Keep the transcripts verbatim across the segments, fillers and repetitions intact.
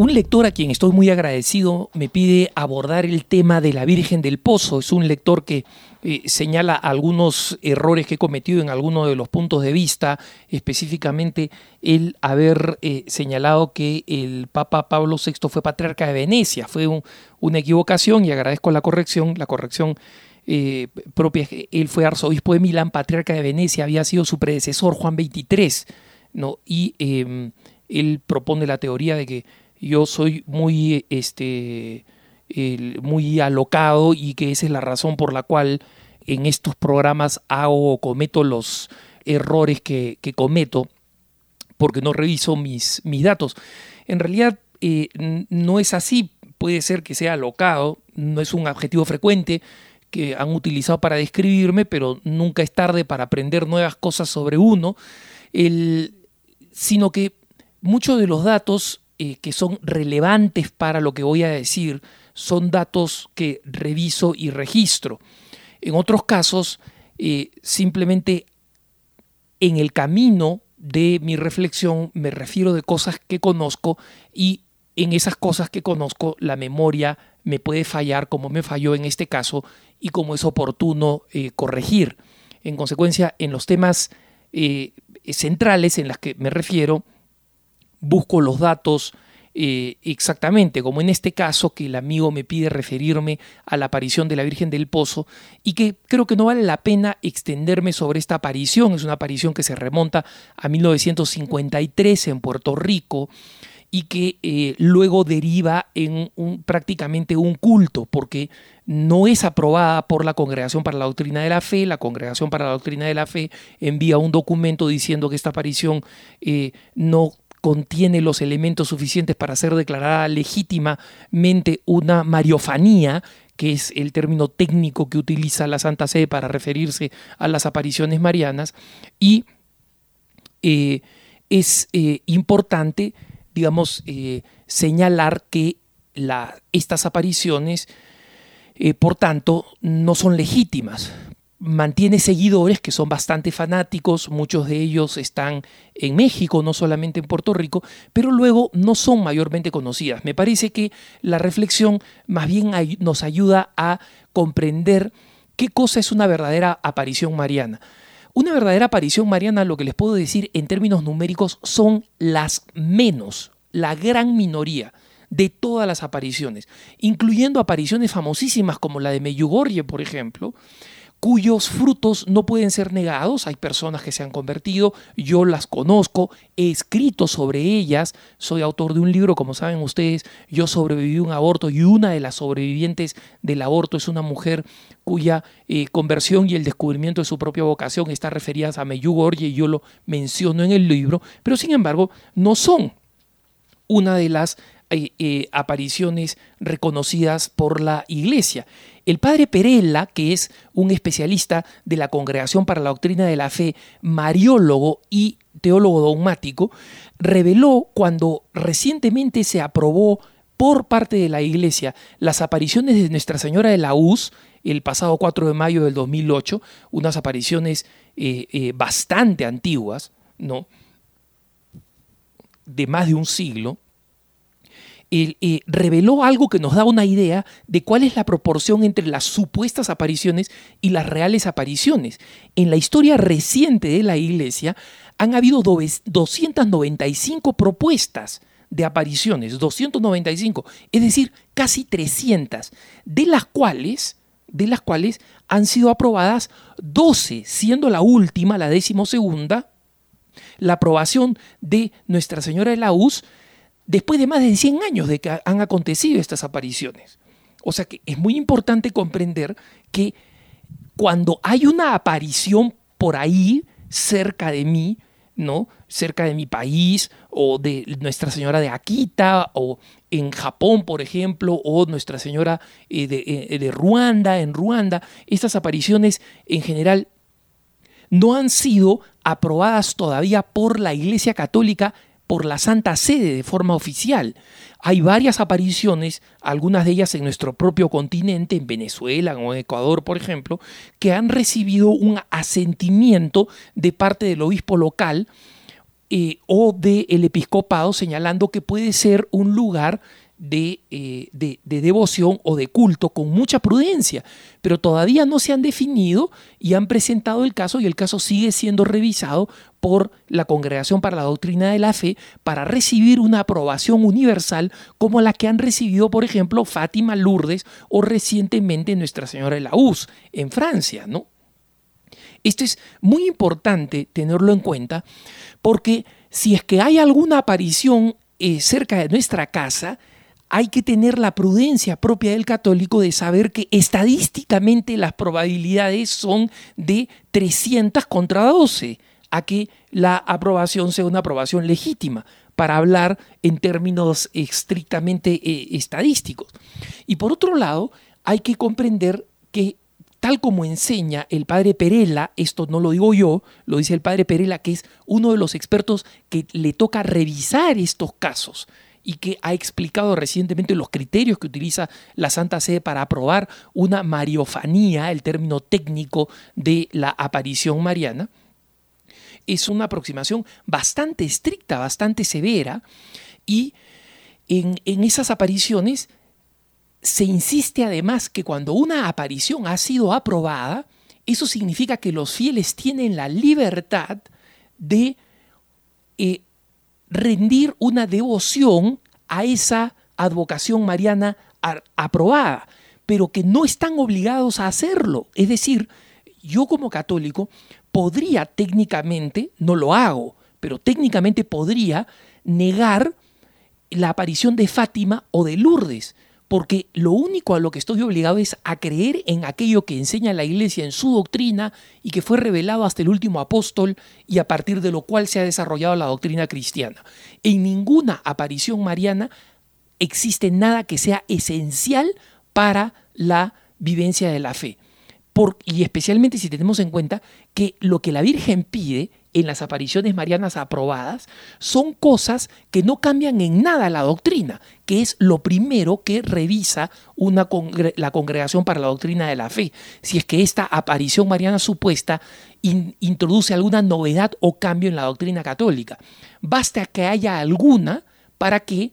Un lector a quien estoy muy agradecido me pide abordar el tema de la Virgen del Pozo. Es un lector que eh, señala algunos errores que he cometido en algunos de los puntos de vista, específicamente el haber eh, señalado que el Papa Pablo sexto fue patriarca de Venecia. Fue un, una equivocación y agradezco la corrección. La corrección eh, propia, él fue arzobispo de Milán, patriarca de Venecia, había sido su predecesor Juan veintitrés, ¿no? Y eh, él propone la teoría de que yo soy muy, este, el, muy alocado y que esa es la razón por la cual en estos programas hago o cometo los errores que, que cometo porque no reviso mis, mis datos. En realidad eh, no es así, puede ser que sea alocado, no es un adjetivo frecuente que han utilizado para describirme, pero nunca es tarde para aprender nuevas cosas sobre uno, el, sino que muchos de los datos Eh, que son relevantes para lo que voy a decir son datos que reviso y registro. En otros casos, eh, simplemente en el camino de mi reflexión me refiero de cosas que conozco y en esas cosas que conozco la memoria me puede fallar como me falló en este caso y como es oportuno eh, corregir. En consecuencia, en los temas eh, centrales en los que me refiero, busco los datos eh, exactamente, como en este caso que el amigo me pide referirme a la aparición de la Virgen del Pozo y que creo que no vale la pena extenderme sobre esta aparición. Es una aparición que se remonta a mil novecientos cincuenta y tres en Puerto Rico y que eh, luego deriva en un, prácticamente un culto, porque no es aprobada por la Congregación para la Doctrina de la Fe. La Congregación para la Doctrina de la Fe envía un documento diciendo que esta aparición eh, no contiene los elementos suficientes para ser declarada legítimamente una mariofanía, que es el término técnico que utiliza la Santa Sede para referirse a las apariciones marianas, y eh, es eh, importante, digamos, eh, señalar que la, estas apariciones, eh, por tanto, no son legítimas. Mantiene seguidores que son bastante fanáticos, muchos de ellos están en México, no solamente en Puerto Rico, pero luego no son mayormente conocidas. Me parece que la reflexión más bien ay- nos ayuda a comprender qué cosa es una verdadera aparición mariana. Una verdadera aparición mariana, lo que les puedo decir en términos numéricos, son las menos, la gran minoría de todas las apariciones, incluyendo apariciones famosísimas como la de Medjugorje, por ejemplo, cuyos frutos no pueden ser negados. Hay personas que se han convertido, yo las conozco, he escrito sobre ellas, soy autor de un libro, como saben ustedes, yo sobreviví a un aborto y una de las sobrevivientes del aborto es una mujer cuya eh, conversión y el descubrimiento de su propia vocación está referidas a Medjugorje y yo lo menciono en el libro, pero sin embargo no son una de las eh, eh, apariciones reconocidas por la Iglesia. El padre Perella, que es un especialista de la Congregación para la Doctrina de la Fe, mariólogo y teólogo dogmático, reveló cuando recientemente se aprobó por parte de la Iglesia las apariciones de Nuestra Señora de la U Z, el pasado cuatro de mayo del dos mil ocho, unas apariciones eh, eh, bastante antiguas, ¿no?, de más de un siglo. Eh, eh, reveló algo que nos da una idea de cuál es la proporción entre las supuestas apariciones y las reales apariciones. En la historia reciente de la Iglesia han habido doscientas noventa y cinco propuestas de apariciones, doscientas noventa y cinco, es decir, casi trescientas, de las cuales, de las cuales han sido aprobadas doce, siendo la última, la decimosegunda, la aprobación de Nuestra Señora de la U Z, después de más de cien años de que han acontecido estas apariciones. O sea que es muy importante comprender que cuando hay una aparición por ahí, cerca de mí, ¿no?, cerca de mi país, o de Nuestra Señora de Akita, o en Japón, por ejemplo, o Nuestra Señora eh, de, eh, de Ruanda, en Ruanda, estas apariciones en general no han sido aprobadas todavía por la Iglesia Católica, por la Santa Sede de forma oficial. Hay varias apariciones, algunas de ellas en nuestro propio continente, en Venezuela o en Ecuador, por ejemplo, que han recibido un asentimiento de parte del obispo local eh, o del episcopado, señalando que puede ser un lugar De, eh, de, de devoción o de culto con mucha prudencia, pero todavía no se han definido y han presentado el caso, y el caso sigue siendo revisado por la Congregación para la Doctrina de la Fe para recibir una aprobación universal como la que han recibido, por ejemplo, Fátima, Lourdes o recientemente Nuestra Señora de la Uz en Francia, ¿no? Esto es muy importante tenerlo en cuenta, porque si es que hay alguna aparición eh, cerca de nuestra casa, hay que tener la prudencia propia del católico de saber que estadísticamente las probabilidades son de trescientas contra doce a que la aprobación sea una aprobación legítima, para hablar en términos estrictamente eh, estadísticos. Y por otro lado, hay que comprender que, tal como enseña el padre Perella, esto no lo digo yo, lo dice el padre Perella, que es uno de los expertos que le toca revisar estos casos y que ha explicado recientemente los criterios que utiliza la Santa Sede para aprobar una mariofanía, el término técnico de la aparición mariana. Es una aproximación bastante estricta, bastante severa, y en, en esas apariciones se insiste además que cuando una aparición ha sido aprobada, eso significa que los fieles tienen la libertad de eh, rendir una devoción a esa advocación mariana a, aprobada, pero que no están obligados a hacerlo. Es decir, yo como católico podría técnicamente, no lo hago, pero técnicamente podría negar la aparición de Fátima o de Lourdes, porque lo único a lo que estoy obligado es a creer en aquello que enseña la Iglesia en su doctrina y que fue revelado hasta el último apóstol y a partir de lo cual se ha desarrollado la doctrina cristiana. En ninguna aparición mariana existe nada que sea esencial para la vivencia de la fe. Por, y especialmente si tenemos en cuenta que lo que la Virgen pide en las apariciones marianas aprobadas son cosas que no cambian en nada la doctrina, que es lo primero que revisa una congre- la Congregación para la Doctrina de la Fe. Si es que esta aparición mariana supuesta in- introduce alguna novedad o cambio en la doctrina católica. Basta que haya alguna para que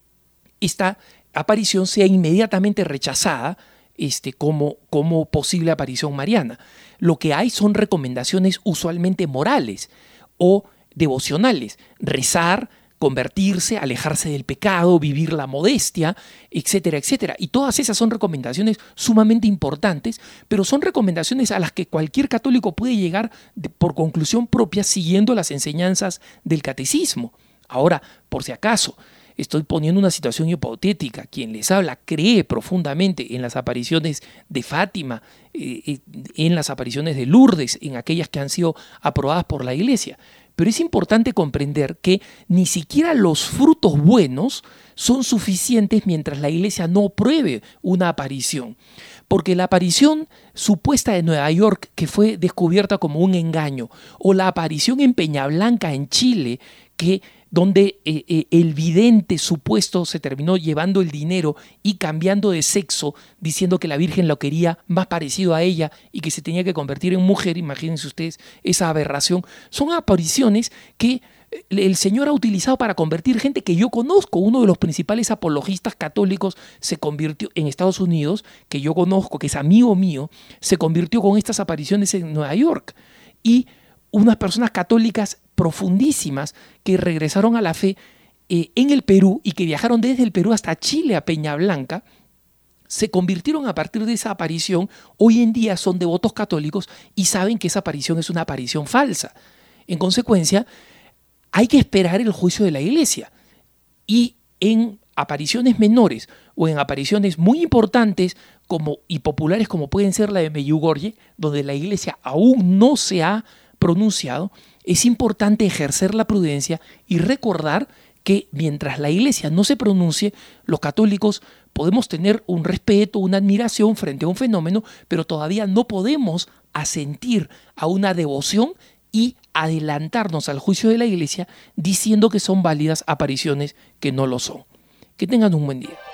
esta aparición sea inmediatamente rechazada Este, como, como posible aparición mariana. Lo que hay son recomendaciones usualmente morales o devocionales. Rezar, convertirse, alejarse del pecado, vivir la modestia, etcétera, etcétera. Y todas esas son recomendaciones sumamente importantes, pero son recomendaciones a las que cualquier católico puede llegar de, por conclusión propia, siguiendo las enseñanzas del catecismo. Ahora, por si acaso, estoy poniendo una situación hipotética. Quien les habla cree profundamente en las apariciones de Fátima, eh, en las apariciones de Lourdes, en aquellas que han sido aprobadas por la Iglesia. Pero es importante comprender que ni siquiera los frutos buenos son suficientes mientras la Iglesia no pruebe una aparición. Porque la aparición supuesta de Nueva York, que fue descubierta como un engaño, o la aparición en Peñablanca, en Chile, que donde eh, eh, el vidente supuesto se terminó llevando el dinero y cambiando de sexo, diciendo que la Virgen lo quería más parecido a ella y que se tenía que convertir en mujer. Imagínense ustedes esa aberración. Son apariciones que el Señor ha utilizado para convertir gente que yo conozco. Uno de los principales apologistas católicos se convirtió en Estados Unidos, que yo conozco, que es amigo mío, se convirtió con estas apariciones en Nueva York. Y unas personas católicas profundísimas que regresaron a la fe eh, en el Perú y que viajaron desde el Perú hasta Chile a Peñablanca, se convirtieron a partir de esa aparición. Hoy en día son devotos católicos y saben que esa aparición es una aparición falsa. En consecuencia, hay que esperar el juicio de la Iglesia. Y en apariciones menores o en apariciones muy importantes como, y populares como pueden ser la de Medjugorje, donde la Iglesia aún no se ha pronunciado, es importante ejercer la prudencia y recordar que mientras la Iglesia no se pronuncie, los católicos podemos tener un respeto, una admiración frente a un fenómeno, pero todavía no podemos asentir a una devoción y adelantarnos al juicio de la Iglesia diciendo que son válidas apariciones que no lo son. Que tengan un buen día.